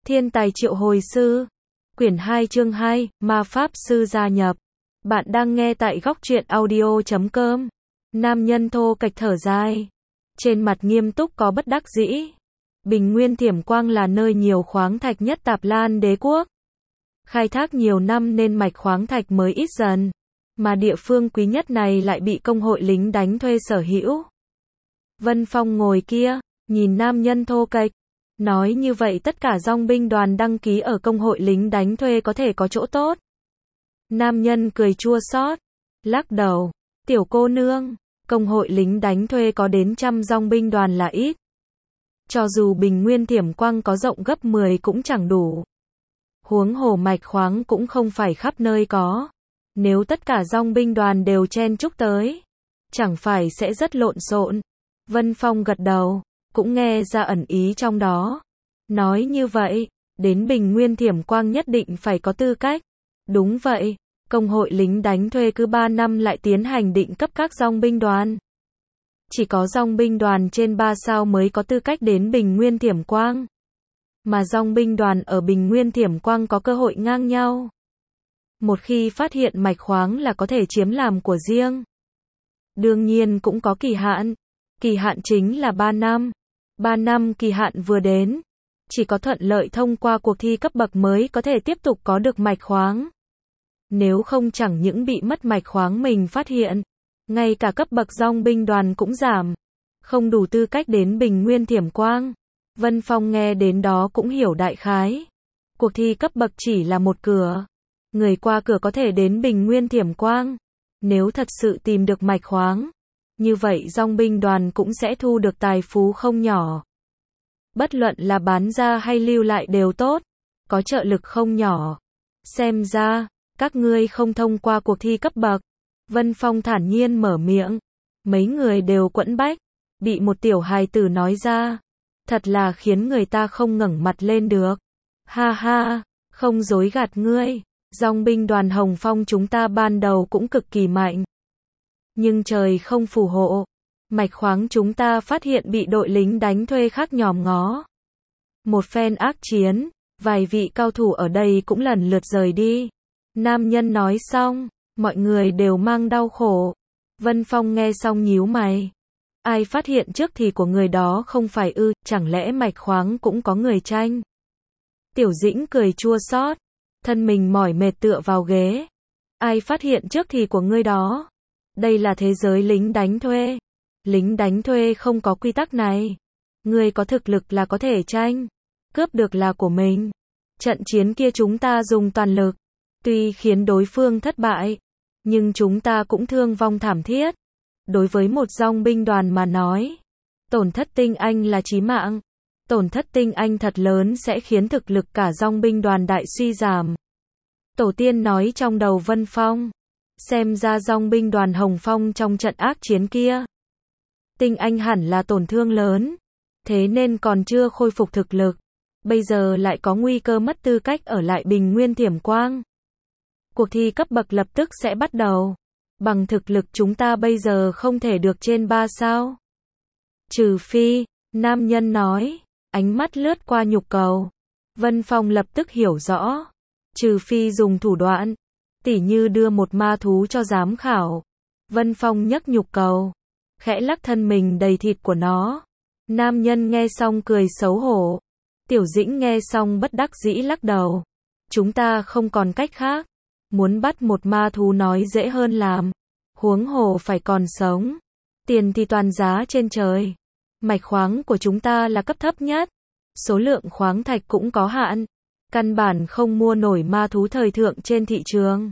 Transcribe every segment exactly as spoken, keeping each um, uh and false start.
Thiên tài triệu hồi sư. Quyển hai chương hai, Ma Pháp Sư gia nhập. Bạn đang nghe tại góc truyện audio chấm com. Nam nhân thô kệch thở dài. Trên mặt nghiêm túc có bất đắc dĩ. Bình Nguyên Thiểm Quang là nơi nhiều khoáng thạch nhất Tạp Lan Đế quốc. Khai thác nhiều năm nên mạch khoáng thạch mới ít dần. Mà địa phương quý nhất này lại bị công hội lính đánh thuê sở hữu. Vân Phong ngồi kia, nhìn nam nhân thô kệch. Nói như vậy tất cả dòng binh đoàn đăng ký ở công hội lính đánh thuê có thể có chỗ tốt. Nam nhân cười chua xót, lắc đầu, tiểu cô nương, công hội lính đánh thuê có đến trăm dòng binh đoàn là ít. Cho dù Bình Nguyên Thiểm Quang có rộng gấp mười cũng chẳng đủ. Huống hồ mạch khoáng cũng không phải khắp nơi có. Nếu tất cả dòng binh đoàn đều chen chúc tới, chẳng phải sẽ rất lộn xộn. Vân Phong gật đầu, cũng nghe ra ẩn ý trong đó. Nói như vậy, đến Bình Nguyên Thiểm Quang nhất định phải có tư cách. Đúng vậy, công hội lính đánh thuê cứ ba năm lại tiến hành định cấp các dòng binh đoàn. Chỉ có dòng binh đoàn trên ba sao mới có tư cách đến Bình Nguyên Thiểm Quang. Mà dòng binh đoàn ở Bình Nguyên Thiểm Quang có cơ hội ngang nhau. Một khi phát hiện mạch khoáng là có thể chiếm làm của riêng. Đương nhiên cũng có kỳ hạn. Kỳ hạn chính là ba năm. ba năm kỳ hạn vừa đến. Chỉ có thuận lợi thông qua cuộc thi cấp bậc mới có thể tiếp tục có được mạch khoáng. Nếu không chẳng những bị mất mạch khoáng mình phát hiện. Ngay cả cấp bậc dòng binh đoàn cũng giảm. Không đủ tư cách đến Bình Nguyên Thiểm Quang. Vân Phong nghe đến đó cũng hiểu đại khái. Cuộc thi cấp bậc chỉ là một cửa. Người qua cửa có thể đến Bình Nguyên Thiểm Quang. Nếu thật sự tìm được mạch khoáng, như vậy dòng binh đoàn cũng sẽ thu được tài phú không nhỏ. Bất luận là bán ra hay lưu lại đều tốt, có trợ lực không nhỏ. Xem ra, các ngươi không thông qua cuộc thi cấp bậc. Vân Phong thản nhiên mở miệng. Mấy người đều quẫn bách, bị một tiểu hài tử nói ra. Thật là khiến người ta không ngẩng mặt lên được. Ha ha, không dối gạt ngươi. Dòng binh đoàn Hồng Phong chúng ta ban đầu cũng cực kỳ mạnh. Nhưng trời không phù hộ. Mạch khoáng chúng ta phát hiện bị đội lính đánh thuê khác nhòm ngó. Một phen ác chiến, vài vị cao thủ ở đây cũng lần lượt rời đi. Nam nhân nói xong, mọi người đều mang đau khổ. Vân Phong nghe xong nhíu mày. Ai phát hiện trước thì của người đó không phải ư, chẳng lẽ mạch khoáng cũng có người tranh. Tiểu Dĩnh cười chua xót, thân mình mỏi mệt tựa vào ghế. Ai phát hiện trước thì của ngươi đó. Đây là thế giới lính đánh thuê. Lính đánh thuê không có quy tắc này. Ngươi có thực lực là có thể tranh. Cướp được là của mình. Trận chiến kia chúng ta dùng toàn lực. Tuy khiến đối phương thất bại, nhưng chúng ta cũng thương vong thảm thiết. Đối với một dòng binh đoàn mà nói, tổn thất tinh anh là chí mạng. Tổn thất tinh anh thật lớn sẽ khiến thực lực cả dòng binh đoàn đại suy giảm. Tổ tiên nói trong đầu Vân Phong. Xem ra dòng binh đoàn Hồng Phong trong trận ác chiến kia. Tinh anh hẳn là tổn thương lớn. Thế nên còn chưa khôi phục thực lực. Bây giờ lại có nguy cơ mất tư cách ở lại Bình Nguyên Thiểm Quang. Cuộc thi cấp bậc lập tức sẽ bắt đầu. Bằng thực lực chúng ta bây giờ không thể được trên ba sao. Trừ phi, nam nhân nói, ánh mắt lướt qua nhục cầu. Vân Phong lập tức hiểu rõ. Trừ phi dùng thủ đoạn, tỉ như đưa một ma thú cho giám khảo. Vân Phong nhấc nhục cầu, khẽ lắc thân mình đầy thịt của nó. Nam nhân nghe xong cười xấu hổ. Tiểu Dĩnh nghe xong bất đắc dĩ lắc đầu. Chúng ta không còn cách khác. Muốn bắt một ma thú nói dễ hơn làm. Huống hồ phải còn sống. Tiền thì toàn giá trên trời. Mạch khoáng của chúng ta là cấp thấp nhất. Số lượng khoáng thạch cũng có hạn. Căn bản không mua nổi ma thú thời thượng trên thị trường.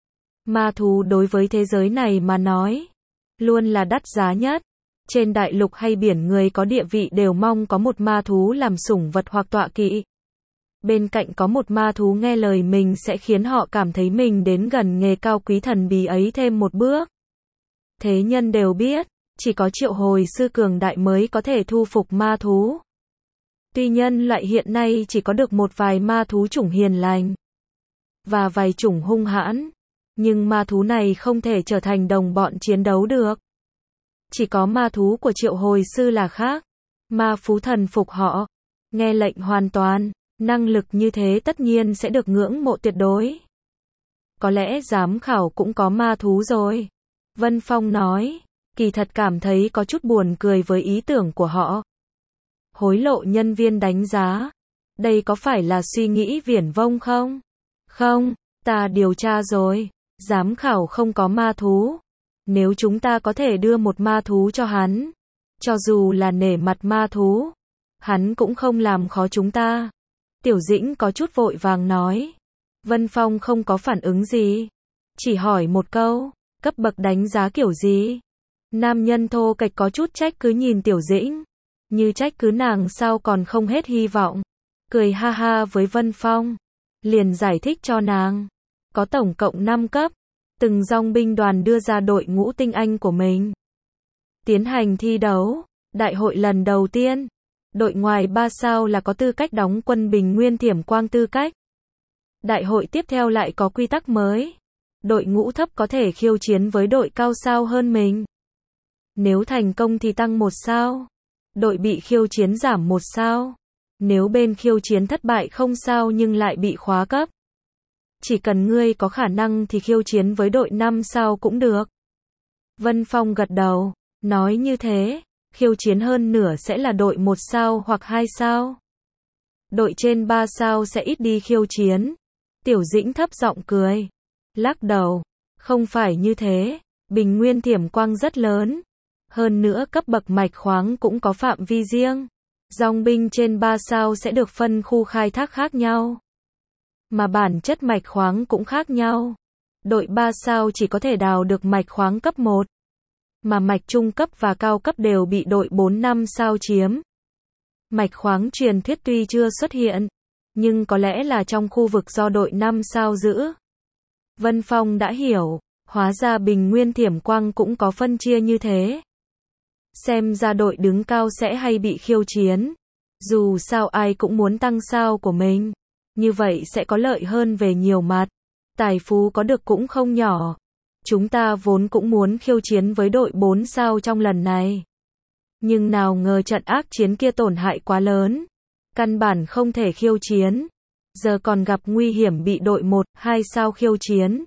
Ma thú đối với thế giới này mà nói, luôn là đắt giá nhất. Trên đại lục hay biển người có địa vị đều mong có một ma thú làm sủng vật hoặc tọa kỵ. Bên cạnh có một ma thú nghe lời mình sẽ khiến họ cảm thấy mình đến gần nghề cao quý thần bí ấy thêm một bước. Thế nhân đều biết, chỉ có triệu hồi sư cường đại mới có thể thu phục ma thú. Tuy nhân loại hiện nay chỉ có được một vài ma thú chủng hiền lành. Và vài chủng hung hãn. Nhưng ma thú này không thể trở thành đồng bọn chiến đấu được. Chỉ có ma thú của triệu hồi sư là khác. Ma phú thần phục họ. Nghe lệnh hoàn toàn. Năng lực như thế tất nhiên sẽ được ngưỡng mộ tuyệt đối. Có lẽ giám khảo cũng có ma thú rồi. Vân Phong nói, kỳ thật cảm thấy có chút buồn cười với ý tưởng của họ. Hối lộ nhân viên đánh giá. Đây có phải là suy nghĩ viển vông không? Không, ta điều tra rồi. Giám khảo không có ma thú. Nếu chúng ta có thể đưa một ma thú cho hắn, cho dù là nể mặt ma thú, hắn cũng không làm khó chúng ta. Tiểu Dĩnh có chút vội vàng nói. Vân Phong không có phản ứng gì. Chỉ hỏi một câu, cấp bậc đánh giá kiểu gì? Nam nhân thô kệch có chút trách cứ nhìn Tiểu Dĩnh. Như trách cứ nàng sao còn không hết hy vọng. Cười ha ha với Vân Phong. Liền giải thích cho nàng. Có tổng cộng năm cấp. Từng dòng binh đoàn đưa ra đội ngũ tinh anh của mình. Tiến hành thi đấu. Đại hội lần đầu tiên. Đội ngoài ba sao là có tư cách đóng quân Bình Nguyên Thiểm Quang tư cách. Đại hội tiếp theo lại có quy tắc mới. Đội ngũ thấp có thể khiêu chiến với đội cao sao hơn mình. Nếu thành công thì tăng một sao. Đội bị khiêu chiến giảm một sao. Nếu bên khiêu chiến thất bại không sao nhưng lại bị khóa cấp. Chỉ cần ngươi có khả năng thì khiêu chiến với đội năm sao cũng được. Vân Phong gật đầu, nói như thế, khiêu chiến hơn nửa sẽ là đội một sao hoặc hai sao. Đội trên ba sao sẽ ít đi khiêu chiến. Tiểu Dĩnh thấp giọng cười, lắc đầu, không phải như thế, Bình Nguyên Thiểm Quang rất lớn. Hơn nữa cấp bậc mạch khoáng cũng có phạm vi riêng. Dòng binh trên ba sao sẽ được phân khu khai thác khác nhau. Mà bản chất mạch khoáng cũng khác nhau. Đội ba sao chỉ có thể đào được mạch khoáng cấp một. Mà mạch trung cấp và cao cấp đều bị đội bốn năm sao chiếm. Mạch khoáng truyền thuyết tuy chưa xuất hiện, nhưng có lẽ là trong khu vực do đội năm sao giữ. Vân Phong đã hiểu, hóa ra Bình Nguyên Thiểm Quang cũng có phân chia như thế. Xem ra đội đứng cao sẽ hay bị khiêu chiến. Dù sao ai cũng muốn tăng sao của mình. Như vậy sẽ có lợi hơn về nhiều mặt. Tài phú có được cũng không nhỏ. Chúng ta vốn cũng muốn khiêu chiến với đội bốn sao trong lần này. Nhưng nào ngờ trận ác chiến kia tổn hại quá lớn. Căn bản không thể khiêu chiến. Giờ còn gặp nguy hiểm bị đội một, hai sao khiêu chiến.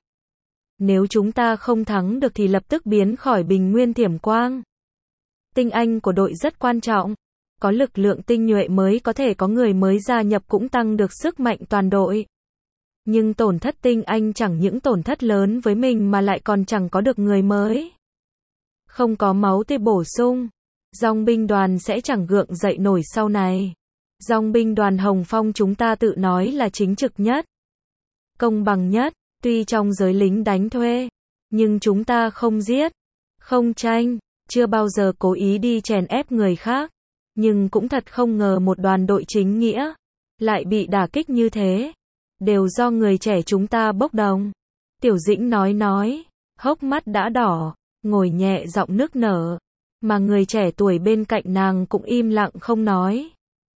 Nếu chúng ta không thắng được thì lập tức biến khỏi Bình Nguyên Thiểm Quang. Tinh anh của đội rất quan trọng. Có lực lượng tinh nhuệ mới có thể có người mới gia nhập cũng tăng được sức mạnh toàn đội. Nhưng tổn thất tinh anh chẳng những tổn thất lớn với mình mà lại còn chẳng có được người mới. Không có máu tươi bổ sung, dòng binh đoàn sẽ chẳng gượng dậy nổi sau này. Dòng binh đoàn Hồng Phong chúng ta tự nói là chính trực nhất, công bằng nhất, tuy trong giới lính đánh thuê, nhưng chúng ta không giết, không tranh, chưa bao giờ cố ý đi chèn ép người khác. Nhưng cũng thật không ngờ một đoàn đội chính nghĩa lại bị đả kích như thế. Đều do người trẻ chúng ta bốc đồng. Tiểu Dĩnh nói nói, hốc mắt đã đỏ, ngồi nhẹ giọng nức nở. Mà người trẻ tuổi bên cạnh nàng cũng im lặng không nói.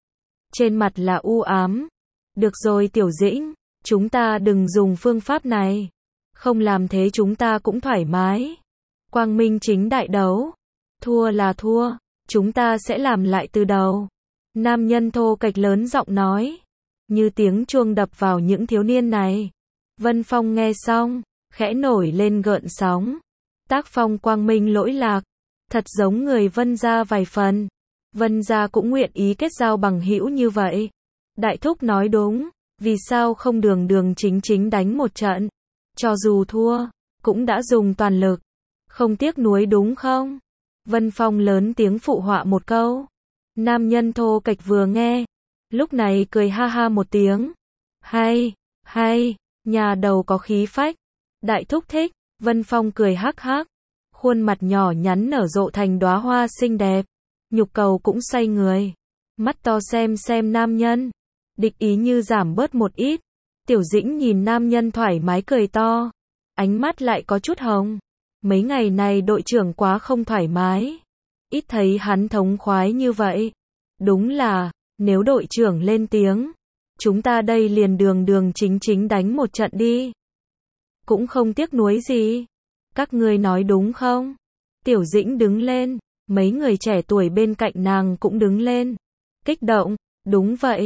Trên mặt là u ám. Được rồi Tiểu Dĩnh, chúng ta đừng dùng phương pháp này. Không làm thế chúng ta cũng thoải mái. Quang minh chính đại đấu. Thua là thua. Chúng ta sẽ làm lại từ đầu. Nam nhân thô kệch lớn giọng nói. Như tiếng chuông đập vào những thiếu niên này. Vân Phong nghe xong, khẽ nổi lên gợn sóng. Tác phong quang minh lỗi lạc. Thật giống người Vân gia vài phần. Vân gia cũng nguyện ý kết giao bằng hữu như vậy. Đại thúc nói đúng. Vì sao không đường đường chính chính đánh một trận. Cho dù thua, cũng đã dùng toàn lực. Không tiếc nuối đúng không? Vân Phong lớn tiếng phụ họa một câu. Nam nhân thô kệch vừa nghe, lúc này cười ha ha một tiếng. Hay, hay, nhà đầu có khí phách. Đại thúc thích. Vân Phong cười hắc hắc. Khuôn mặt nhỏ nhắn nở rộ thành đóa hoa xinh đẹp. Nhục cầu cũng say người. Mắt to xem xem nam nhân. Địch ý như giảm bớt một ít. Tiểu Dĩnh nhìn nam nhân thoải mái cười to. Ánh mắt lại có chút hồng. Mấy ngày này đội trưởng quá không thoải mái. Ít thấy hắn thống khoái như vậy. Đúng là, nếu đội trưởng lên tiếng, chúng ta đây liền đường đường chính chính đánh một trận đi. Cũng không tiếc nuối gì. Các ngươi nói đúng không? Tiểu Dĩnh đứng lên, mấy người trẻ tuổi bên cạnh nàng cũng đứng lên. Kích động, đúng vậy.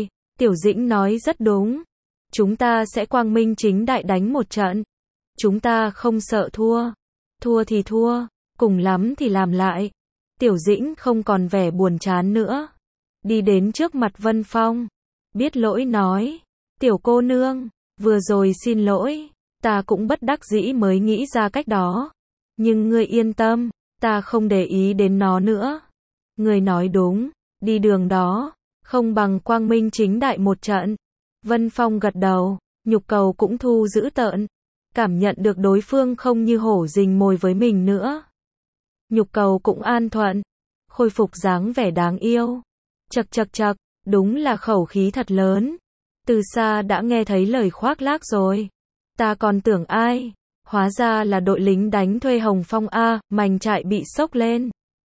Tiểu Dĩnh nói rất đúng. Chúng ta sẽ quang minh chính đại đánh một trận. Chúng ta không sợ thua. Thua thì thua, cùng lắm thì làm lại. Tiểu Dĩnh không còn vẻ buồn chán nữa. Đi đến trước mặt Vân Phong. Biết lỗi nói. Tiểu cô nương, vừa rồi xin lỗi. Ta cũng bất đắc dĩ mới nghĩ ra cách đó. Nhưng ngươi yên tâm, ta không để ý đến nó nữa. Ngươi nói đúng, đi đường đó, không bằng quang minh chính đại một trận. Vân Phong gật đầu, nhục cầu cũng thu giữ tợn. Cảm nhận được đối phương không như hổ rình mồi với mình nữa. Nhục cầu cũng an thuận, khôi phục dáng vẻ đáng yêu. Chậc chậc chậc, đúng là khẩu khí thật lớn. Từ xa đã nghe thấy lời khoác lác rồi. Ta còn tưởng ai, hóa ra là đội lính đánh thuê Hồng Phong a, mành trại bị sốc lên.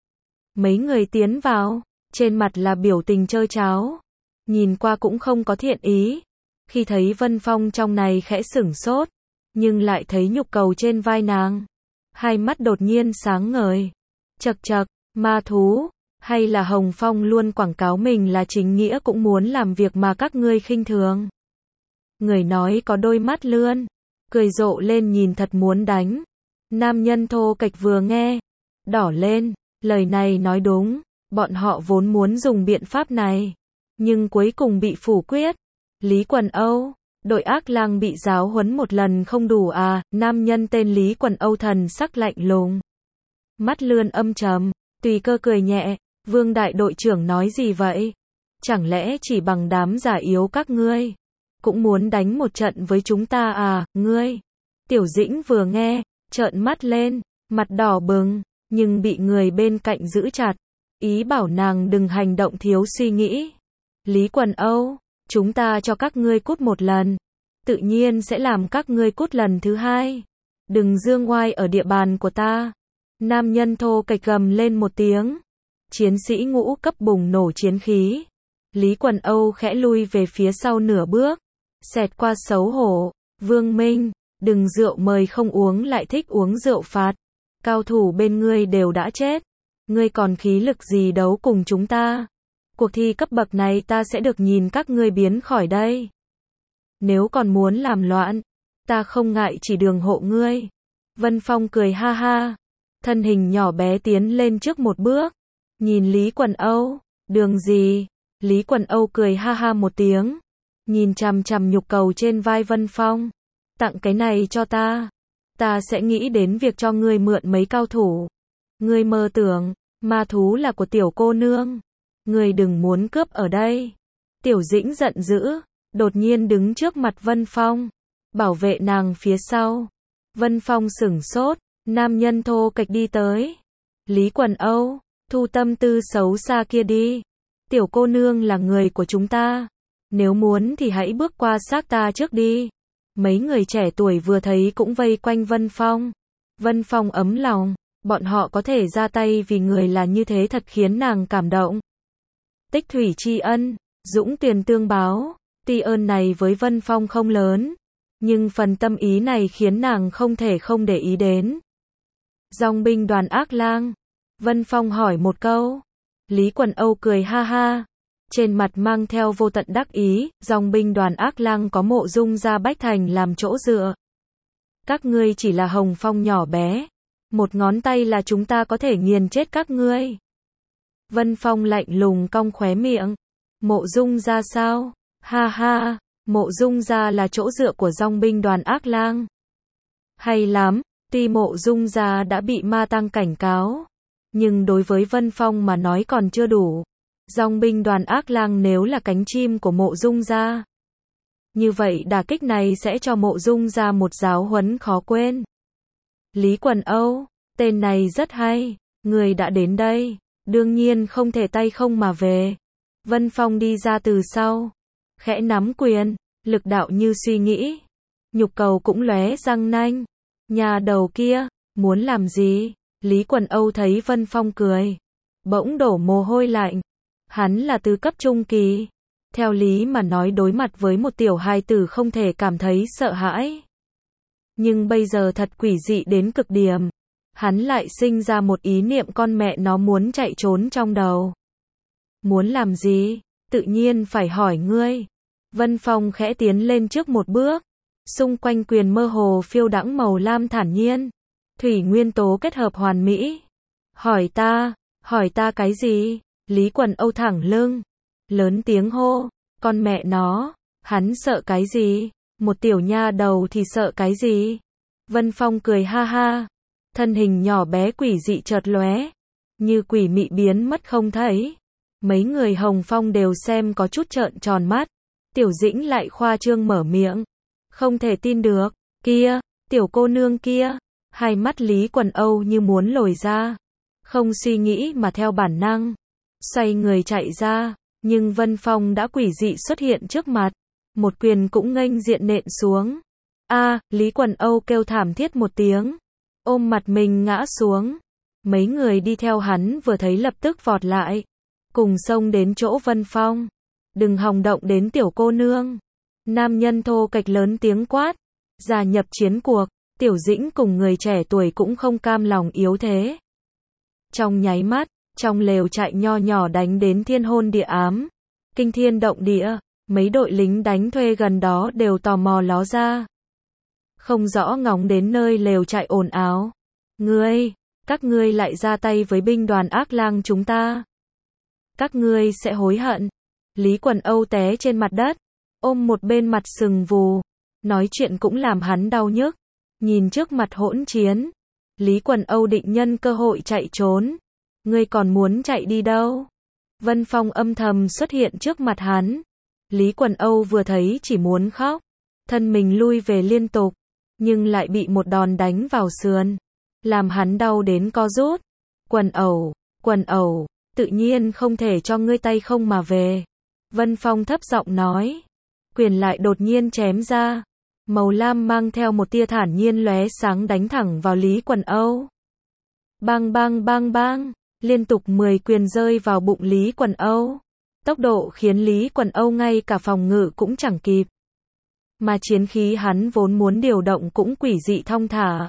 Mấy người tiến vào, trên mặt là biểu tình trơ tráo. Nhìn qua cũng không có thiện ý. Khi thấy Vân Phong trong này khẽ sửng sốt, nhưng lại thấy nhục cầu trên vai nàng. Hai mắt đột nhiên sáng ngời. Chậc chậc, ma thú, hay là Hồng Phong luôn quảng cáo mình là chính nghĩa cũng muốn làm việc mà các ngươi khinh thường. Người nói có đôi mắt lươn, cười rộ lên nhìn thật muốn đánh. Nam nhân thô kệch vừa nghe, đỏ lên, lời này nói đúng, bọn họ vốn muốn dùng biện pháp này, nhưng cuối cùng bị phủ quyết. Lý Quần Âu, đội ác lang bị giáo huấn một lần không đủ à? Nam nhân tên Lý Quần Âu thần sắc lạnh lùng, mắt lươn âm trầm. Tùy Cơ cười nhẹ, Vương đại đội trưởng nói gì vậy? Chẳng lẽ chỉ bằng đám giả yếu các ngươi cũng muốn đánh một trận với chúng ta à, ngươi? Tiểu Dĩnh vừa nghe, trợn mắt lên, mặt đỏ bừng, nhưng bị người bên cạnh giữ chặt, ý bảo nàng đừng hành động thiếu suy nghĩ. Lý Quần Âu, chúng ta cho các ngươi cút một lần, tự nhiên sẽ làm các ngươi cút lần thứ hai. Đừng dương oai ở địa bàn của ta. Nam nhân thô kệch gầm lên một tiếng. Chiến sĩ ngũ cấp bùng nổ chiến khí. Lý Quần Âu khẽ lui về phía sau nửa bước, xẹt qua xấu hổ. Vương Minh, đừng rượu mời không uống lại thích uống rượu phạt. Cao thủ bên ngươi đều đã chết, ngươi còn khí lực gì đấu cùng chúng ta? Cuộc thi cấp bậc này ta sẽ được nhìn các ngươi biến khỏi đây. Nếu còn muốn làm loạn, ta không ngại chỉ đường hộ ngươi. Vân Phong cười ha ha, thân hình nhỏ bé tiến lên trước một bước, nhìn Lý Quần Âu. Đường gì? Lý Quần Âu cười ha ha một tiếng, nhìn chằm chằm nhục cầu trên vai Vân Phong. Tặng cái này cho ta, ta sẽ nghĩ đến việc cho ngươi mượn mấy cao thủ. Ngươi mơ tưởng, ma thú là của tiểu cô nương. Ngươi đừng muốn cướp ở đây. Tiểu Dĩnh giận dữ, đột nhiên đứng trước mặt Vân Phong, bảo vệ nàng phía sau. Vân Phong sửng sốt, nam nhân thô kệch đi tới. Lý Quần Âu, thu tâm tư xấu xa kia đi. Tiểu cô nương là người của chúng ta. Nếu muốn thì hãy bước qua xác ta trước đi. Mấy người trẻ tuổi vừa thấy cũng vây quanh Vân Phong. Vân Phong ấm lòng, bọn họ có thể ra tay vì người là như thế thật khiến nàng cảm động. Tích thủy tri ân, dũng tiền tương báo. Tuy ơn này với Vân Phong không lớn, nhưng phần tâm ý này khiến nàng không thể không để ý đến. Dòng binh đoàn ác lang. Vân Phong hỏi một câu. Lý Quần Âu cười ha ha, trên mặt mang theo vô tận đắc ý. Dòng binh đoàn ác lang có Mộ Dung gia Bách Thành làm chỗ dựa. Các ngươi chỉ là Hồng Phong nhỏ bé, một ngón tay là chúng ta có thể nghiền chết các ngươi. Vân Phong lạnh lùng cong khóe miệng. Mộ Dung gia sao? Ha ha, Mộ Dung gia là chỗ dựa của dòng binh đoàn ác lang. Hay lắm, tuy Mộ Dung gia đã bị ma tăng cảnh cáo, nhưng đối với Vân Phong mà nói còn chưa đủ. Dòng binh đoàn ác lang nếu là cánh chim của Mộ Dung gia, như vậy đả kích này sẽ cho Mộ Dung gia một giáo huấn khó quên. Lý Quần Âu, tên này rất hay, người đã đến đây, đương nhiên không thể tay không mà về. Vân Phong đi ra từ sau, khẽ nắm quyền, lực đạo như suy nghĩ. Nhục cầu cũng lóe răng nanh. Nhà đầu kia, muốn làm gì? Lý Quần Âu thấy Vân Phong cười, bỗng đổ mồ hôi lạnh. Hắn là tứ cấp trung kỳ. Theo lý mà nói đối mặt với một tiểu hài tử không thể cảm thấy sợ hãi. Nhưng bây giờ thật quỷ dị đến cực điểm. Hắn lại sinh ra một ý niệm con mẹ nó muốn chạy trốn trong đầu. Muốn làm gì? Tự nhiên phải hỏi ngươi. Vân Phong khẽ tiến lên trước một bước. Xung quanh quyền mơ hồ phiêu đãng màu lam thản nhiên. Thủy nguyên tố kết hợp hoàn mỹ. Hỏi ta, hỏi ta cái gì? Lý Quần Âu thẳng lưng. Lớn tiếng hô. Con mẹ nó, hắn sợ cái gì? Một tiểu nha đầu thì sợ cái gì? Vân Phong cười ha ha. Thân hình nhỏ bé quỷ dị chợt lóe. Như quỷ mị biến mất không thấy. Mấy người Hồng Phong đều xem có chút trợn tròn mắt. Tiểu Dĩnh lại khoa trương mở miệng. Không thể tin được. Kia, tiểu cô nương kia. Hai mắt Lý Quần Âu như muốn lồi ra. Không suy nghĩ mà theo bản năng. Xoay người chạy ra. Nhưng Vân Phong đã quỷ dị xuất hiện trước mặt. Một quyền cũng nghênh diện nện xuống. A, Lý Quần Âu kêu thảm thiết một tiếng. Ôm mặt mình ngã xuống. Mấy người đi theo hắn vừa thấy lập tức vọt lại. Cùng xông đến chỗ Vân Phong. Đừng hòng động đến tiểu cô nương. Nam nhân thô kệch lớn tiếng quát. Gia nhập chiến cuộc. Tiểu Dĩnh cùng người trẻ tuổi cũng không cam lòng yếu thế. Trong nháy mắt, trong lều trại nho nhỏ đánh đến thiên hôn địa ám. Kinh thiên động địa. Mấy đội lính đánh thuê gần đó đều tò mò ló ra. Không rõ ngóng đến nơi lều trại ồn ào. Ngươi, các ngươi lại ra tay với binh đoàn ác lang chúng ta. Các ngươi sẽ hối hận. Lý Quần Âu té trên mặt đất. Ôm một bên mặt sừng vù. Nói chuyện cũng làm hắn đau nhức. Nhìn trước mặt hỗn chiến. Lý Quần Âu định nhân cơ hội chạy trốn. Ngươi còn muốn chạy đi đâu? Vân Phong âm thầm xuất hiện trước mặt hắn. Lý Quần Âu vừa thấy chỉ muốn khóc. Thân mình lui về liên tục. Nhưng lại bị một đòn đánh vào sườn. Làm hắn đau đến co rút. Quần Âu, Quần Âu, tự nhiên không thể cho ngươi tay không mà về. Vân Phong thấp giọng nói. Quyền lại đột nhiên chém ra. Màu lam mang theo một tia thản nhiên lóe sáng đánh thẳng vào Lý Quần Âu. Bang bang bang bang. Liên tục mười quyền rơi vào bụng Lý Quần Âu. Tốc độ khiến Lý Quần Âu ngay cả phòng ngự cũng chẳng kịp. Mà chiến khí hắn vốn muốn điều động cũng quỷ dị thong thả.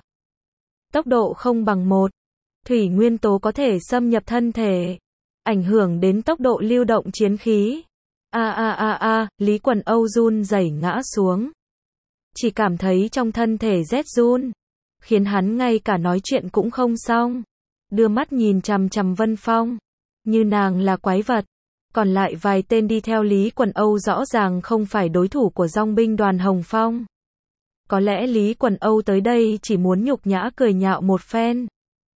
Tốc độ không bằng một. Thủy nguyên tố có thể xâm nhập thân thể. Ảnh hưởng đến tốc độ lưu động chiến khí. A a a a, Lý Quần Âu run rẩy ngã xuống. Chỉ cảm thấy trong thân thể rét run. Khiến hắn ngay cả nói chuyện cũng không xong. Đưa mắt nhìn chằm chằm Vân Phong. Như nàng là quái vật. Còn lại vài tên đi theo Lý Quần Âu rõ ràng không phải đối thủ của dòng binh đoàn Hồng Phong. Có lẽ Lý Quần Âu tới đây chỉ muốn nhục nhã cười nhạo một phen.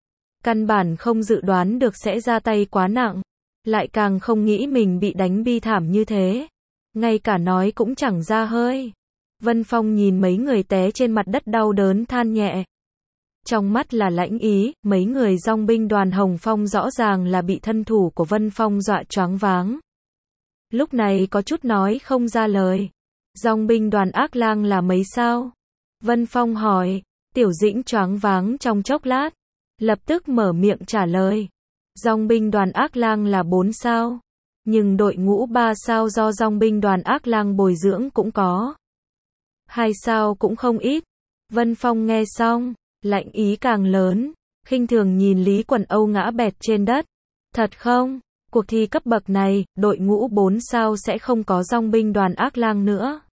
Căn bản không dự đoán được sẽ ra tay quá nặng. Lại càng không nghĩ mình bị đánh bi thảm như thế. Ngay cả nói cũng chẳng ra hơi. Vân Phong nhìn mấy người té trên mặt đất đau đớn than nhẹ. Trong mắt là lãnh ý, mấy người dòng binh đoàn Hồng Phong rõ ràng là bị thân thủ của Vân Phong dọa choáng váng. Lúc này có chút nói không ra lời. Dòng binh đoàn ác lang là mấy sao? Vân Phong hỏi. Tiểu Dĩnh choáng váng trong chốc lát. Lập tức mở miệng trả lời. Dòng binh đoàn ác lang là bốn sao. Nhưng đội ngũ ba sao do dòng binh đoàn ác lang bồi dưỡng cũng có. Hai sao cũng không ít. Vân Phong nghe xong. Lạnh ý càng lớn, khinh thường nhìn Lý Quần Âu ngã bệt trên đất. Thật không? Cuộc thi cấp bậc này, đội ngũ bốn sao sẽ không có dòng binh đoàn ác lang nữa.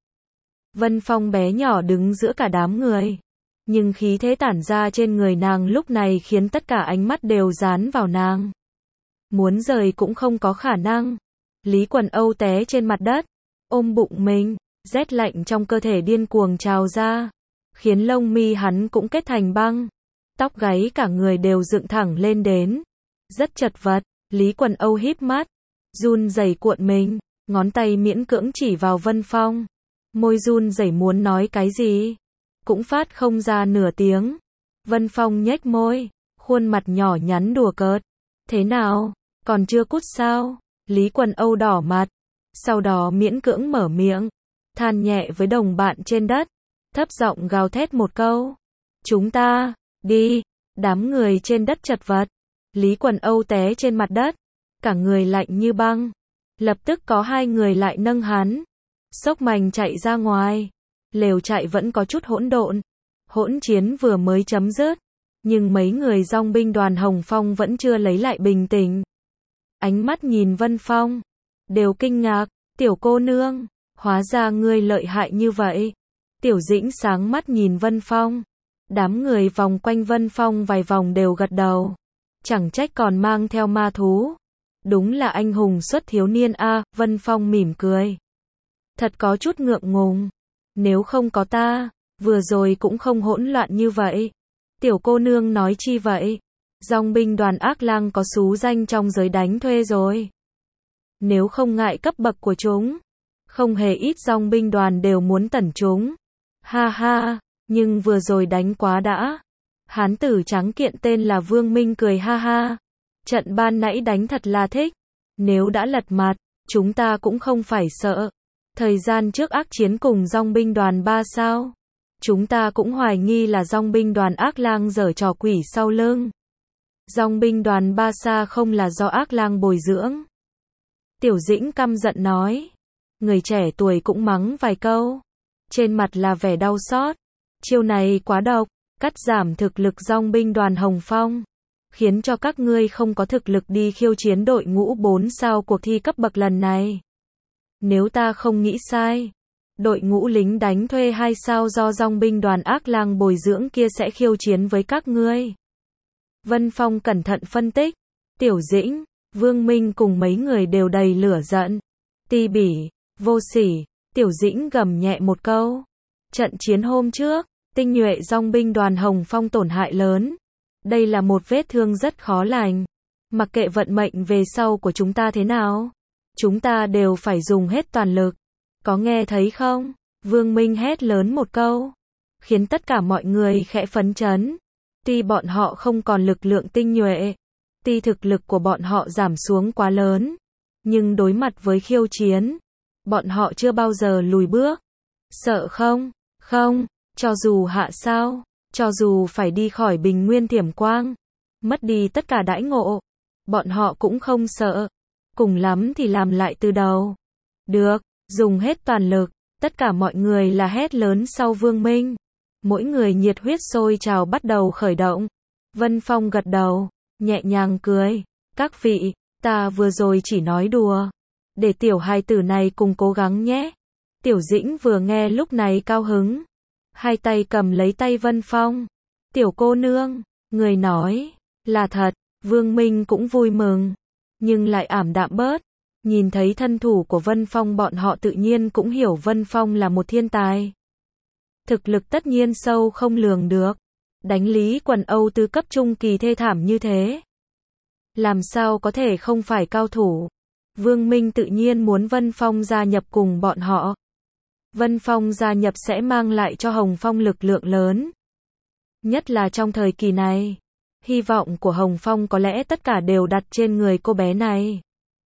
Vân Phong bé nhỏ đứng giữa cả đám người. Nhưng khí thế tản ra trên người nàng lúc này khiến tất cả ánh mắt đều dán vào nàng. Muốn rời cũng không có khả năng. Lý Quần Âu té trên mặt đất, ôm bụng mình, rét lạnh trong cơ thể điên cuồng trào ra. Khiến lông mi hắn cũng kết thành băng. Tóc gáy cả người đều dựng thẳng lên đến. Rất chật vật, Lý Quần Âu híp mắt. Run rẩy cuộn mình, ngón tay miễn cưỡng chỉ vào Vân Phong. Môi run rẩy muốn nói cái gì. Cũng phát không ra nửa tiếng. Vân Phong nhếch môi, khuôn mặt nhỏ nhắn đùa cợt. Thế nào, còn chưa cút sao? Lý Quần Âu đỏ mặt. Sau đó miễn cưỡng mở miệng. Than nhẹ với đồng bạn trên đất. Thấp giọng gào thét một câu. Chúng ta, đi. Đám người trên đất chật vật. Lý Quần Âu té trên mặt đất. Cả người lạnh như băng. Lập tức có hai người lại nâng hắn. Xốc mành chạy ra ngoài. Lều trại vẫn có chút hỗn độn. Hỗn chiến vừa mới chấm dứt. Nhưng mấy người dòng binh đoàn Hồng Phong vẫn chưa lấy lại bình tĩnh. Ánh mắt nhìn Vân Phong. Đều kinh ngạc. Tiểu cô nương. Hóa ra ngươi lợi hại như vậy. Tiểu Dĩnh sáng mắt nhìn Vân Phong. Đám người vòng quanh Vân Phong vài vòng đều gật đầu. Chẳng trách còn mang theo ma thú. Đúng là anh hùng xuất thiếu niên a, Vân Phong mỉm cười. Thật có chút ngượng ngùng. Nếu không có ta, vừa rồi cũng không hỗn loạn như vậy. Tiểu cô nương nói chi vậy? Dòng binh đoàn ác lang có xú danh trong giới đánh thuê rồi. Nếu không ngại cấp bậc của chúng, không hề ít dòng binh đoàn đều muốn tẩn chúng. Ha ha, nhưng vừa rồi đánh quá đã. Hán tử trắng kiện tên là Vương Minh cười ha ha. Trận ban nãy đánh thật là thích. Nếu đã lật mặt, chúng ta cũng không phải sợ. Thời gian trước ác chiến cùng dòng binh đoàn ba sao. Chúng ta cũng hoài nghi là dòng binh đoàn ác lang giở trò quỷ sau lưng. Dòng binh đoàn ba sa không là do ác lang bồi dưỡng. Tiểu Dĩnh căm giận nói. Người trẻ tuổi cũng mắng vài câu. Trên mặt là vẻ đau xót. Chiêu này quá độc, cắt giảm thực lực dòng binh đoàn Hồng Phong. Khiến cho các ngươi không có thực lực đi khiêu chiến đội ngũ bốn sao cuộc thi cấp bậc lần này. Nếu ta không nghĩ sai, đội ngũ lính đánh thuê hai sao do dòng binh đoàn ác lang bồi dưỡng kia sẽ khiêu chiến với các ngươi. Vân Phong cẩn thận phân tích. Tiểu Dĩnh, Vương Minh cùng mấy người đều đầy lửa giận. Ti bỉ, vô sỉ. Tiểu Dĩnh gầm nhẹ một câu. Trận chiến hôm trước, tinh nhuệ dòng binh đoàn Hồng Phong tổn hại lớn. Đây là một vết thương rất khó lành. Mặc kệ vận mệnh về sau của chúng ta thế nào, chúng ta đều phải dùng hết toàn lực. Có nghe thấy không? Vương Minh hét lớn một câu, khiến tất cả mọi người khẽ phấn chấn. Tuy bọn họ không còn lực lượng tinh nhuệ, tuy thực lực của bọn họ giảm xuống quá lớn, nhưng đối mặt với khiêu chiến, bọn họ chưa bao giờ lùi bước. Sợ không? Không, cho dù hạ sao, cho dù phải đi khỏi bình nguyên thiểm quang, mất đi tất cả đãi ngộ, bọn họ cũng không sợ. Cùng lắm thì làm lại từ đầu. Được, dùng hết toàn lực. Tất cả mọi người là hét lớn sau Vương Minh. Mỗi người nhiệt huyết sôi trào bắt đầu khởi động. Vân Phong gật đầu, nhẹ nhàng cười. Các vị, ta vừa rồi chỉ nói đùa. Để tiểu hài tử này cùng cố gắng nhé. Tiểu Dĩnh vừa nghe lúc này cao hứng. Hai tay cầm lấy tay Vân Phong. Tiểu cô nương, người nói, là thật. Vương Minh cũng vui mừng, nhưng lại ảm đạm bớt. Nhìn thấy thân thủ của Vân Phong bọn họ tự nhiên cũng hiểu Vân Phong là một thiên tài. Thực lực tất nhiên sâu không lường được. Đánh Lý Quần Âu tứ cấp trung kỳ thê thảm như thế, làm sao có thể không phải cao thủ. Vương Minh tự nhiên muốn Vân Phong gia nhập cùng bọn họ. Vân Phong gia nhập sẽ mang lại cho Hồng Phong lực lượng lớn. Nhất là trong thời kỳ này. Hy vọng của Hồng Phong có lẽ tất cả đều đặt trên người cô bé này.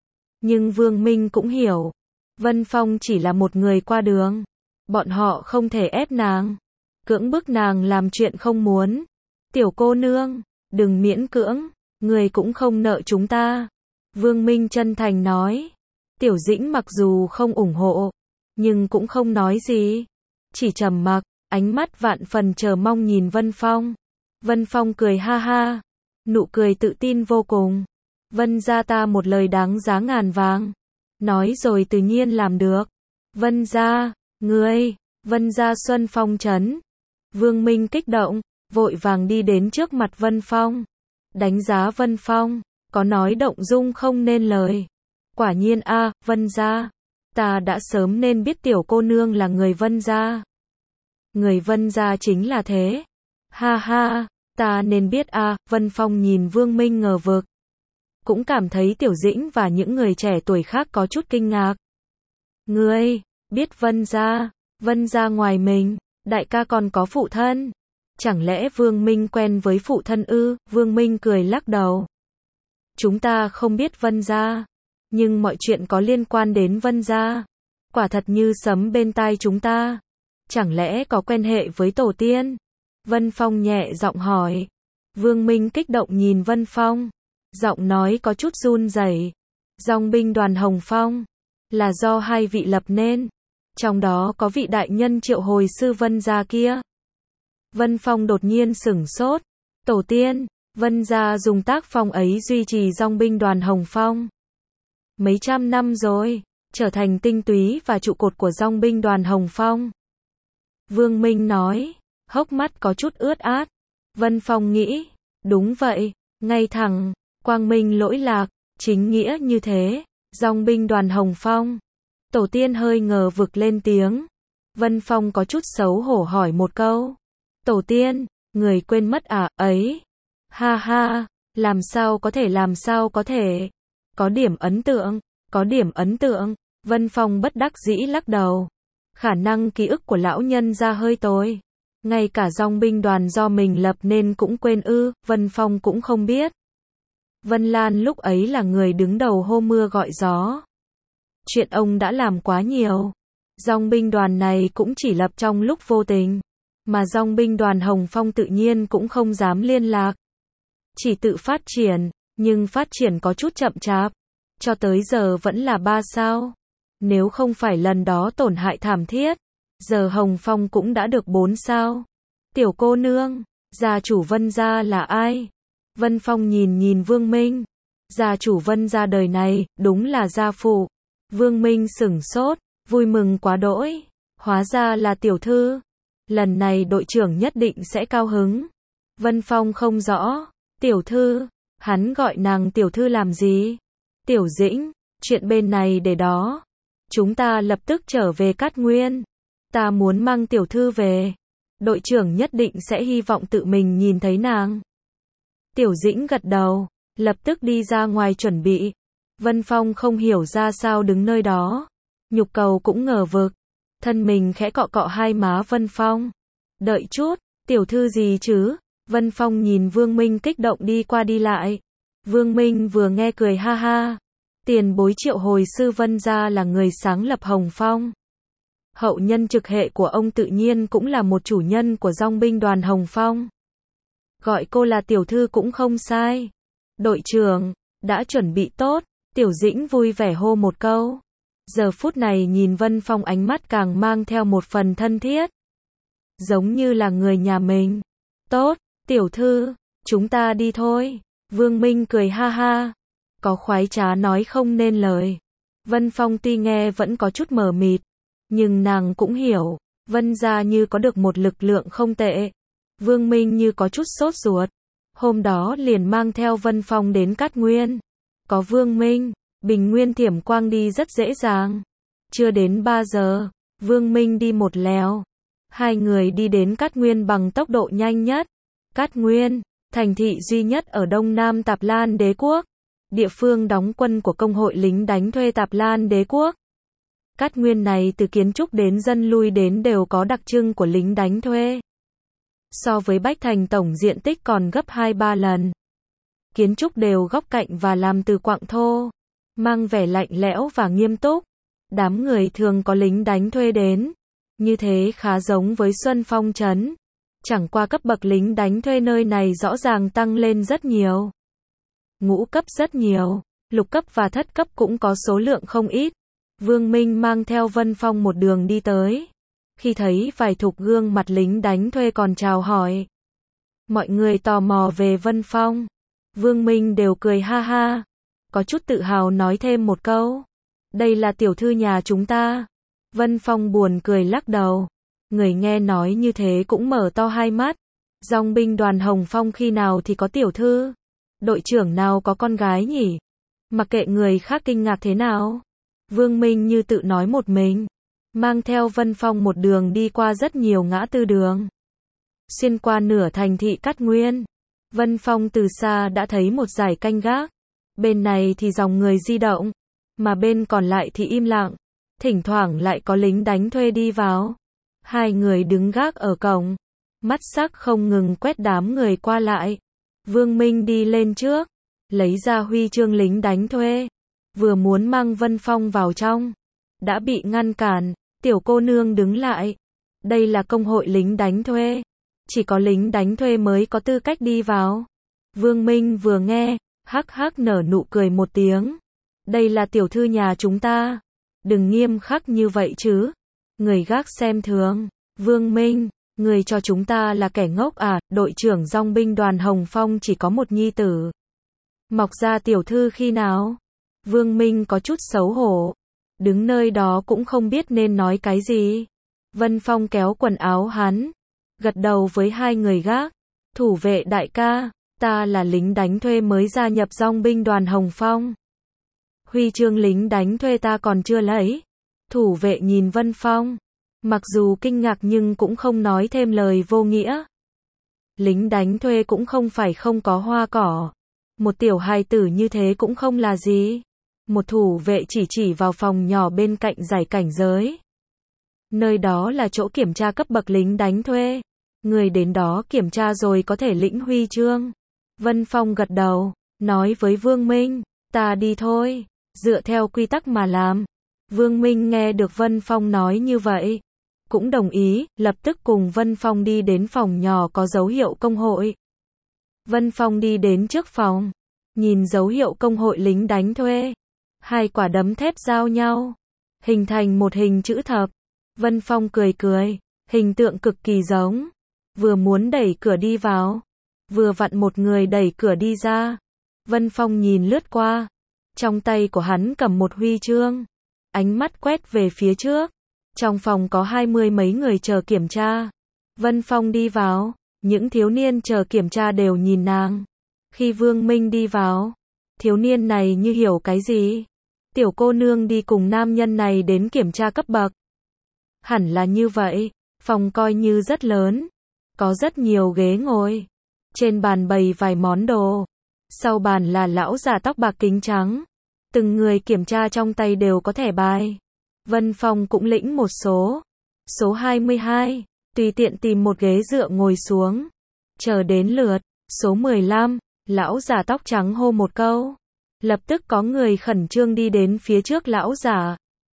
Nhưng Vương Minh cũng hiểu, Vân Phong chỉ là một người qua đường. Bọn họ không thể ép nàng, cưỡng bức nàng làm chuyện không muốn. Tiểu cô nương, đừng miễn cưỡng, người cũng không nợ chúng ta. Vương Minh chân thành nói. Tiểu Dĩnh mặc dù không ủng hộ, nhưng cũng không nói gì. Chỉ trầm mặc, ánh mắt vạn phần chờ mong nhìn Vân Phong. Vân Phong cười ha ha, nụ cười tự tin vô cùng. Vân gia ta một lời đáng giá ngàn vàng. Nói rồi tự nhiên làm được. Vân gia, ngươi, Vân gia Xuân Phong trấn. Vương Minh kích động, vội vàng đi đến trước mặt Vân Phong. Đánh giá Vân Phong, có nói động dung không nên lời. Quả nhiên a, à, Vân gia, ta đã sớm nên biết tiểu cô nương là người Vân gia. Người Vân gia chính là thế. Ha ha, ta nên biết a, à, Vân Phong nhìn Vương Minh ngờ vực. Cũng cảm thấy Tiểu Dĩnh và những người trẻ tuổi khác có chút kinh ngạc. Ngươi, biết Vân gia, Vân gia ngoài mình, đại ca còn có phụ thân. Chẳng lẽ Vương Minh quen với phụ thân ư? Vương Minh cười lắc đầu. Chúng ta không biết Vân gia, nhưng mọi chuyện có liên quan đến Vân gia, quả thật như sấm bên tai chúng ta. Chẳng lẽ có quen hệ với tổ tiên? Vân Phong nhẹ giọng hỏi. Vương Minh kích động nhìn Vân Phong, giọng nói có chút run rẩy. Dòng binh đoàn Hồng Phong là do hai vị lập nên, trong đó có vị đại nhân triệu hồi sư Vân gia kia. Vân Phong đột nhiên sửng sốt. Tổ tiên, Vân gia dùng tác phong ấy duy trì dòng binh đoàn Hồng Phong mấy trăm năm rồi. trở thành tinh túy và trụ cột của dòng binh đoàn Hồng Phong. Vương Minh nói, hốc mắt có chút ướt át. Vân Phong nghĩ, đúng vậy, ngay thẳng, quang minh lỗi lạc, chính nghĩa như thế, dòng binh đoàn Hồng Phong. Tổ tiên hơi ngờ vực lên tiếng. Vân Phong có chút xấu hổ hỏi một câu. Tổ tiên, người quên mất à, ấy. Ha ha, làm sao có thể làm sao có thể. Có điểm ấn tượng, có điểm ấn tượng. Vân Phong bất đắc dĩ lắc đầu. Khả năng ký ức của lão nhân ra hơi tối. Ngay cả dòng binh đoàn do mình lập nên cũng quên ư, Vân Phong cũng không biết. Vân Lan lúc ấy là người đứng đầu hô mưa gọi gió. Chuyện ông đã làm quá nhiều. Dòng binh đoàn này cũng chỉ lập trong lúc vô tình. Mà dòng binh đoàn Hồng Phong tự nhiên cũng không dám liên lạc. Chỉ tự phát triển, nhưng phát triển có chút chậm chạp. Cho tới giờ vẫn là ba sao. Nếu không phải lần đó tổn hại thảm thiết, giờ Hồng Phong cũng đã được bốn sao. Tiểu cô nương, gia chủ Vân gia là ai? Vân Phong nhìn nhìn Vương Minh. Gia chủ Vân gia đời này, đúng là gia phụ. Vương Minh sửng sốt, vui mừng quá đỗi. Hóa ra là tiểu thư. Lần này đội trưởng nhất định sẽ cao hứng. Vân Phong không rõ. Tiểu thư, hắn gọi nàng tiểu thư làm gì? Tiểu Dĩnh, chuyện bên này để đó. Chúng ta lập tức trở về Cát Nguyên. Ta muốn mang tiểu thư về. Đội trưởng nhất định sẽ hy vọng tự mình nhìn thấy nàng. Tiểu Dĩnh gật đầu, lập tức đi ra ngoài chuẩn bị. Vân Phong không hiểu ra sao đứng nơi đó. Nhục Cầu cũng ngờ vực. Thân mình khẽ cọ cọ hai má Vân Phong. Đợi chút, tiểu thư gì chứ? Vân Phong nhìn Vương Minh kích động đi qua đi lại. Vương Minh vừa nghe cười ha ha. Tiền bối Triệu hồi sư Vân gia là người sáng lập Hồng Phong. Hậu nhân trực hệ của ông tự nhiên cũng là một chủ nhân của dòng binh đoàn Hồng Phong. Gọi cô là tiểu thư cũng không sai. Đội trưởng, đã chuẩn bị tốt. Tiểu Dĩnh vui vẻ hô một câu. Giờ phút này nhìn Vân Phong ánh mắt càng mang theo một phần thân thiết. Giống như là người nhà mình. Tốt, tiểu thư, chúng ta đi thôi. Vương Minh cười ha ha. Có khoái trá nói không nên lời. Vân Phong tuy nghe vẫn có chút mờ mịt. Nhưng nàng cũng hiểu. Vân gia như có được một lực lượng không tệ. Vương Minh như có chút sốt ruột. Hôm đó liền mang theo Vân Phong đến Cát Nguyên. Có Vương Minh, Bình Nguyên Thiểm Quang đi rất dễ dàng. Chưa đến ba giờ, Vương Minh đi một lèo. Hai người đi đến Cát Nguyên bằng tốc độ nhanh nhất. Cát Nguyên, thành thị duy nhất ở Đông Nam Tạp Lan Đế quốc. Địa phương đóng quân của công hội lính đánh thuê Tạp Lan Đế quốc. Cát Nguyên này từ kiến trúc đến dân lui đến đều có đặc trưng của lính đánh thuê. So với Bách Thành tổng diện tích còn gấp hai ba lần. Kiến trúc đều góc cạnh và làm từ quặng thô, mang vẻ lạnh lẽo và nghiêm túc. Đám người thường có lính đánh thuê đến. Như thế khá giống với Xuân Phong trấn. Chẳng qua cấp bậc lính đánh thuê nơi này rõ ràng tăng lên rất nhiều. Ngũ cấp rất nhiều, lục cấp và thất cấp cũng có số lượng không ít. Vương Minh mang theo Vân Phong một đường đi tới. Khi thấy vài thục gương mặt lính đánh thuê còn chào hỏi. Mọi người tò mò về Vân Phong. Vương Minh đều cười ha ha. Có chút tự hào nói thêm một câu. Đây là tiểu thư nhà chúng ta. Vân Phong buồn cười lắc đầu. Người nghe nói như thế cũng mở to hai mắt. Dòng binh đoàn Hồng Phong khi nào thì có tiểu thư? Đội trưởng nào có con gái nhỉ? Mặc kệ người khác kinh ngạc thế nào. Vương Minh như tự nói một mình. Mang theo Vân Phong một đường đi qua rất nhiều ngã tư đường. Xuyên qua nửa thành thị Cát Nguyên. Vân Phong từ xa đã thấy một dải canh gác. Bên này thì dòng người di động. Mà bên còn lại thì im lặng. Thỉnh thoảng lại có lính đánh thuê đi vào. Hai người đứng gác ở cổng. Mắt sắc không ngừng quét đám người qua lại. Vương Minh đi lên trước. Lấy ra huy chương lính đánh thuê. Vừa muốn mang Vân Phong vào trong. Đã bị ngăn cản. Tiểu cô nương đứng lại. Đây là công hội lính đánh thuê. Chỉ có lính đánh thuê mới có tư cách đi vào. Vương Minh vừa nghe. Hắc hắc nở nụ cười một tiếng. Đây là tiểu thư nhà chúng ta. Đừng nghiêm khắc như vậy chứ. Người gác xem thường. Vương Minh, người cho chúng ta là kẻ ngốc à? Đội trưởng dòng binh đoàn Hồng Phong chỉ có một nhi tử. Mọc ra tiểu thư khi nào? Vương Minh có chút xấu hổ. đứng nơi đó cũng không biết nên nói cái gì. Vân Phong kéo quần áo hắn, gật đầu với hai người gác. Thủ vệ đại ca, ta là lính đánh thuê mới gia nhập dong binh đoàn Hồng Phong. Huy chương lính đánh thuê ta còn chưa lấy. Thủ vệ nhìn Vân Phong, mặc dù kinh ngạc nhưng cũng không nói thêm lời vô nghĩa. Lính đánh thuê cũng không phải không có hoa cỏ. Một tiểu hài tử như thế cũng không là gì. Một thủ vệ chỉ chỉ vào phòng nhỏ bên cạnh giải cảnh giới. Nơi đó là chỗ kiểm tra cấp bậc lính đánh thuê. Người đến đó kiểm tra rồi có thể lĩnh huy chương. Vân Phong gật đầu, nói với Vương Minh, ta đi thôi, dựa theo quy tắc mà làm. Vương Minh nghe được Vân Phong nói như vậy, cũng đồng ý, lập tức cùng Vân Phong đi đến phòng nhỏ có dấu hiệu công hội. Vân Phong đi đến trước phòng, nhìn dấu hiệu công hội lính đánh thuê. Hai quả đấm thép giao nhau, hình thành một hình chữ thập. Vân Phong cười cười, hình tượng cực kỳ giống. Vừa muốn đẩy cửa đi vào, vừa vặn một người đẩy cửa đi ra. Vân Phong nhìn lướt qua, trong tay của hắn cầm một huy chương, ánh mắt quét về phía trước. Trong phòng có hai mươi mấy người chờ kiểm tra. Vân Phong đi vào, những thiếu niên chờ kiểm tra đều nhìn nàng. Khi Vương Minh đi vào, thiếu niên này như hiểu cái gì. Tiểu cô nương đi cùng nam nhân này đến kiểm tra cấp bậc. Hẳn là như vậy, phòng coi như rất lớn, có rất nhiều ghế ngồi. Trên bàn bày vài món đồ. Sau bàn là lão già tóc bạc kính trắng. Từng người kiểm tra trong tay đều có thẻ bài. Vân Phong cũng lĩnh một số. Số hai mươi hai, tùy tiện tìm một ghế dựa ngồi xuống. Chờ đến lượt. Số mười lăm, lão già tóc trắng hô một câu. Lập tức có người khẩn trương đi đến phía trước lão già.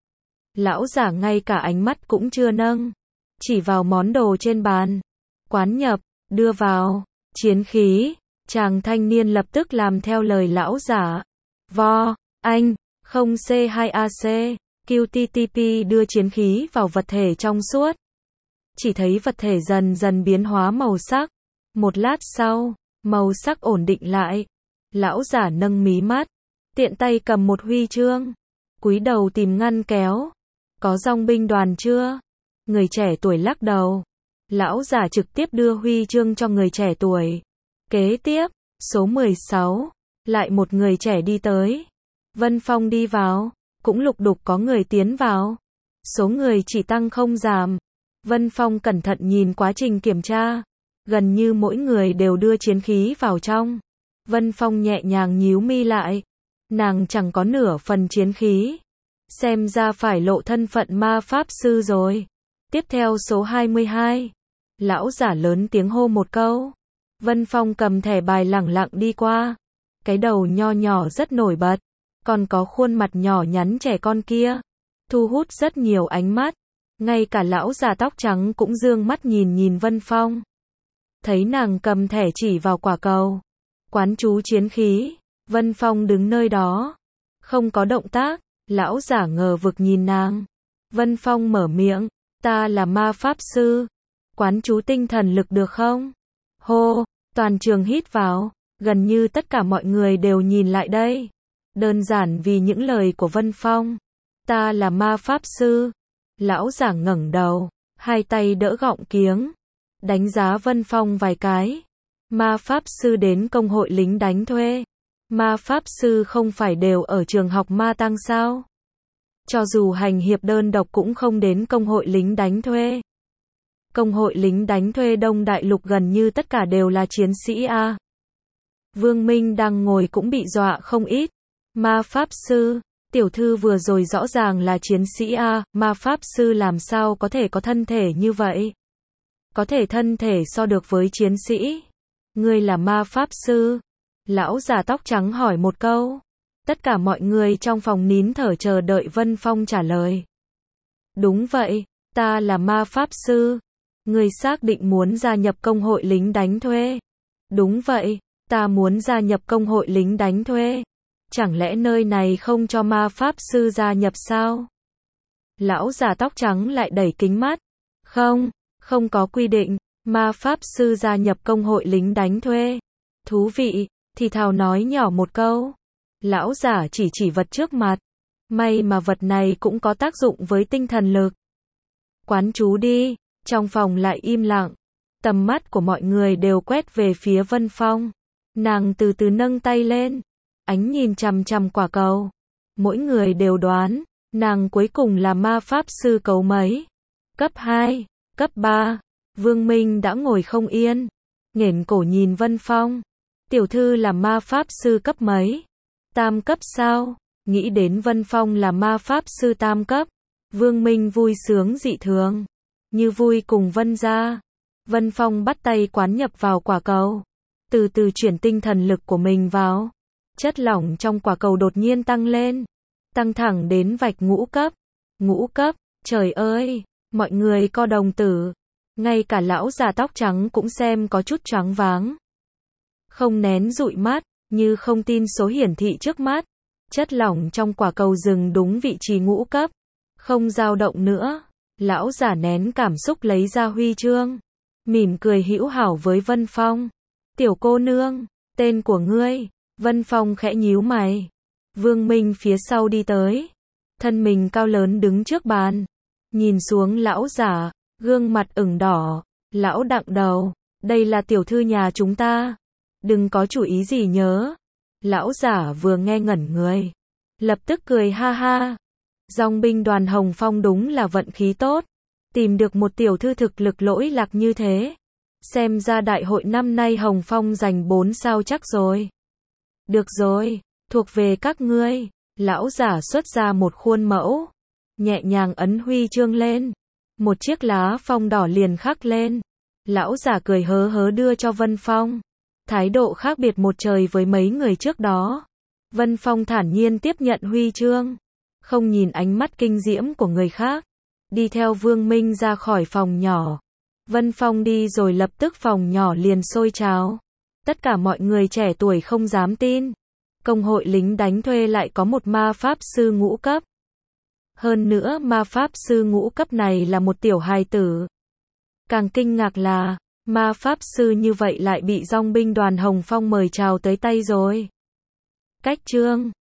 Lão già ngay cả ánh mắt cũng chưa nâng, chỉ vào món đồ trên bàn. Quán nhập, đưa vào, chiến khí. Chàng thanh niên lập tức làm theo lời lão già. Vo, anh, không C hai A C, Q T T P đưa chiến khí vào vật thể trong suốt. Chỉ thấy vật thể dần dần biến hóa màu sắc. Một lát sau, màu sắc ổn định lại. Lão giả nâng mí mắt, tiện tay cầm một huy chương, cúi đầu tìm ngăn kéo. Có dong binh đoàn chưa? Người trẻ tuổi lắc đầu. Lão giả trực tiếp đưa huy chương cho người trẻ tuổi. Kế tiếp, số mười sáu, lại một người trẻ đi tới. Vân Phong đi vào, cũng lục đục có người tiến vào. Số người chỉ tăng không giảm. Vân Phong cẩn thận nhìn quá trình kiểm tra. Gần như mỗi người đều đưa chiến khí vào trong. Vân Phong nhẹ nhàng nhíu mi lại. Nàng chẳng có nửa phần chiến khí. Xem ra phải lộ thân phận ma pháp sư rồi. Tiếp theo số hai mươi hai. Lão giả lớn tiếng hô một câu. Vân Phong cầm thẻ bài lẳng lặng đi qua. Cái đầu nho nhỏ rất nổi bật. Còn có khuôn mặt nhỏ nhắn trẻ con kia. Thu hút rất nhiều ánh mắt. Ngay cả lão già tóc trắng cũng dương mắt nhìn nhìn Vân Phong. Thấy nàng cầm thẻ chỉ vào quả cầu. Quán chú chiến khí. Vân Phong đứng nơi đó. Không có động tác. Lão giả ngờ vực nhìn nàng. Vân Phong mở miệng. Ta là ma pháp sư. Quán chú tinh thần lực được không? Hô, toàn trường hít vào. Gần như tất cả mọi người đều nhìn lại đây. Đơn giản vì những lời của Vân Phong. Ta là ma pháp sư. Lão giả ngẩng đầu. Hai tay đỡ gọng kiếng. Đánh giá Vân Phong vài cái. Ma pháp sư đến công hội lính đánh thuê. Ma pháp sư không phải đều ở trường học ma tăng sao? Cho dù hành hiệp đơn độc cũng không đến công hội lính đánh thuê. Công hội lính đánh thuê Đông Đại Lục gần như tất cả đều là chiến sĩ A. Vương Minh đang ngồi cũng bị dọa không ít. Ma pháp sư, tiểu thư vừa rồi rõ ràng là chiến sĩ A, ma pháp sư làm sao có thể có thân thể như vậy? Có thể thân thể so được với chiến sĩ? Ngươi là ma pháp sư? Lão già tóc trắng hỏi một câu. Tất cả mọi người trong phòng nín thở chờ đợi Vân Phong trả lời. Đúng vậy, ta là ma pháp sư. Ngươi xác định muốn gia nhập công hội lính đánh thuê? Đúng vậy, ta muốn gia nhập công hội lính đánh thuê. Chẳng lẽ nơi này không cho ma pháp sư gia nhập sao? Lão già tóc trắng lại đẩy kính mắt. Không, không có quy định, ma pháp sư gia nhập công hội lính đánh thuê. Thú vị, thì thào nói nhỏ một câu. Lão giả chỉ chỉ vật trước mặt. May mà vật này cũng có tác dụng với tinh thần lực. Quán chú đi, trong phòng lại im lặng. Tầm mắt của mọi người đều quét về phía Vân Phong. Nàng từ từ nâng tay lên, ánh nhìn chằm chằm quả cầu. Mỗi người đều đoán, nàng cuối cùng là ma pháp sư cấu mấy. Cấp hai, cấp ba, Vương Minh đã ngồi không yên, nghển cổ nhìn Vân Phong. Tiểu thư là ma pháp sư cấp mấy? Tam cấp sao? Nghĩ đến Vân Phong là ma pháp sư tam cấp, Vương Minh vui sướng dị thường, như vui cùng Vân gia. Vân Phong bắt tay quán nhập vào quả cầu, từ từ chuyển tinh thần lực của mình vào. Chất lỏng trong quả cầu đột nhiên tăng lên, tăng thẳng đến vạch ngũ cấp. Ngũ cấp, trời ơi, mọi người co đồng tử, ngay cả lão già tóc trắng cũng xem có chút choáng váng. Không nén dụi mắt, như không tin số hiển thị trước mắt. Chất lỏng trong quả cầu dừng đúng vị trí ngũ cấp, không dao động nữa. Lão giả nén cảm xúc lấy ra huy chương, mỉm cười hữu hảo với Vân Phong. Tiểu cô nương, tên của ngươi? Vân Phong khẽ nhíu mày. Vương Minh phía sau đi tới, thân mình cao lớn đứng trước bàn, nhìn xuống lão giả, gương mặt ửng đỏ. Lão đặng đầu, đây là tiểu thư nhà chúng ta, đừng có chủ ý gì nhớ. Lão giả vừa nghe ngẩn người, lập tức cười ha ha. Dòng binh đoàn Hồng Phong đúng là vận khí tốt, tìm được một tiểu thư thực lực lỗi lạc như thế. Xem ra đại hội năm nay Hồng Phong giành bốn sao chắc rồi. Được rồi, thuộc về các ngươi. Lão giả xuất ra một khuôn mẫu, nhẹ nhàng ấn huy chương lên, một chiếc lá phong đỏ liền khắc lên. Lão giả cười hớ hớ đưa cho Vân Phong, thái độ khác biệt một trời với mấy người trước đó. Vân Phong thản nhiên tiếp nhận huy chương, không nhìn ánh mắt kinh diễm của người khác, đi theo Vương Minh ra khỏi phòng nhỏ. Vân Phong đi rồi lập tức phòng nhỏ liền sôi trào. Tất cả mọi người trẻ tuổi không dám tin, công hội lính đánh thuê lại có một ma pháp sư ngũ cấp. Hơn nữa ma pháp sư ngũ cấp này là một tiểu hài tử. Càng kinh ngạc là, ma pháp sư như vậy lại bị dòng binh đoàn Hồng Phong mời chào tới tay rồi. Cách chương